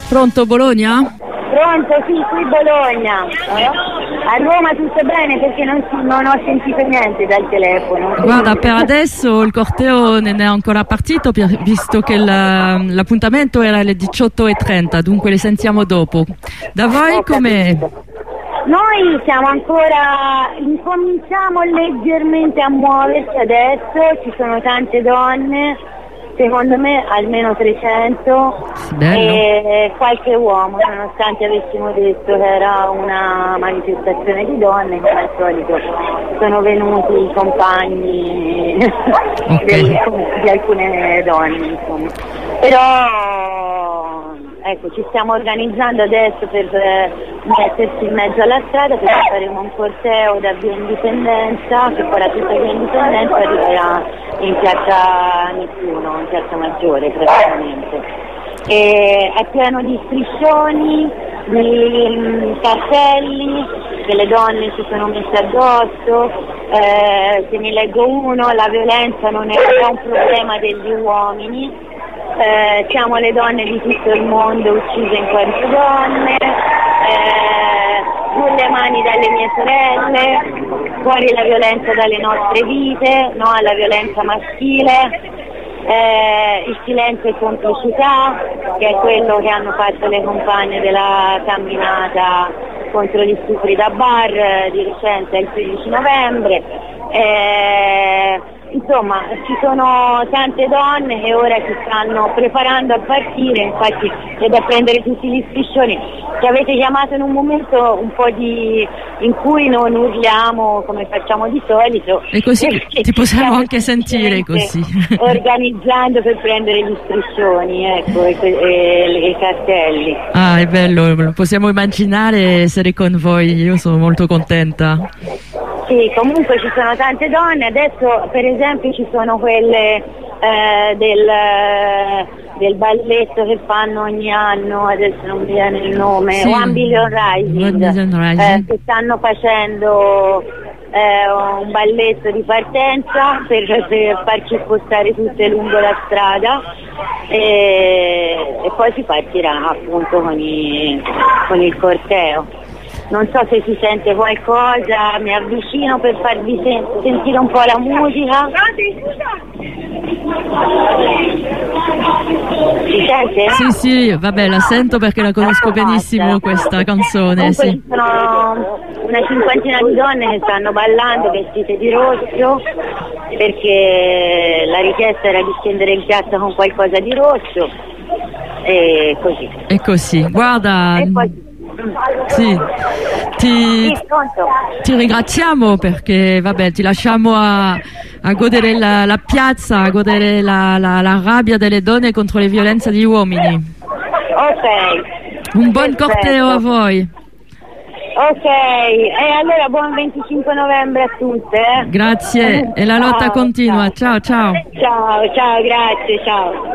Pronto Bologna? Pronto, sì, qui Bologna. A Roma tutto bene perché non ho sentito niente dal telefono. Guarda, per adesso il corteo non è ancora partito visto che l'appuntamento era alle 18:30, dunque le sentiamo dopo. Da voi com'è? Noi siamo ancora, incominciamo leggermente a muoverci adesso, ci sono tante donne, secondo me almeno 300 e qualche uomo, nonostante avessimo detto che era una manifestazione di donne, come al solito sono venuti i compagni di alcune donne, insomma. Però ecco, ci stiamo organizzando adesso per metterci in mezzo alla strada perché faremo un corteo da Via Indipendenza che farà tutta Via Indipendenza e arriverà in piazza Nettuno, in piazza Maggiore praticamente. E è pieno di striscioni, di cartelli che le donne si sono messe addosso, se ne leggo uno, la violenza non è un problema degli uomini. Siamo le donne di tutto il mondo uccise in quanto donne, giù le mani dalle mie sorelle, fuori la violenza dalle nostre vite, no alla violenza maschile, il silenzio e complicità, che è quello che hanno fatto le compagne della camminata contro gli stupri da bar di recente il 15 novembre. Insomma, ci sono tante donne che ora si stanno preparando a partire, infatti c'è da prendere tutti gli striscioni. Ci avete chiamato in un momento un po' in cui non urliamo come facciamo di solito. E così ti possiamo anche sentire così. Organizzando per prendere gli striscioni, ecco, e i cartelli. Ah, è bello, lo possiamo immaginare essere con voi, io sono molto contenta. Sì, comunque ci sono tante donne, adesso per esempio ci sono quelle del balletto che fanno ogni anno, adesso non mi viene il nome, sì. One Billion Rising, che stanno facendo un balletto di partenza per farci spostare tutte lungo la strada e poi si partirà appunto con il corteo. Non so se si sente qualcosa, mi avvicino per farvi sentire un po' la musica. Si sente? Sì, vabbè, la sento perché la conosco benissimo questa canzone. Comunque sì. Ci sono una cinquantina di donne che stanno ballando vestite di rosso perché la richiesta era di scendere in piazza con qualcosa di rosso e così. E così, guarda. E poi, sì, ti ringraziamo perché vabbè, ti lasciamo a godere la piazza, a godere la rabbia delle donne contro le violenze degli uomini. Ok. Un buon corteo a voi. Ok, e allora buon 25 novembre a tutte. Grazie, e la lotta continua. Ciao. Ciao, grazie, ciao.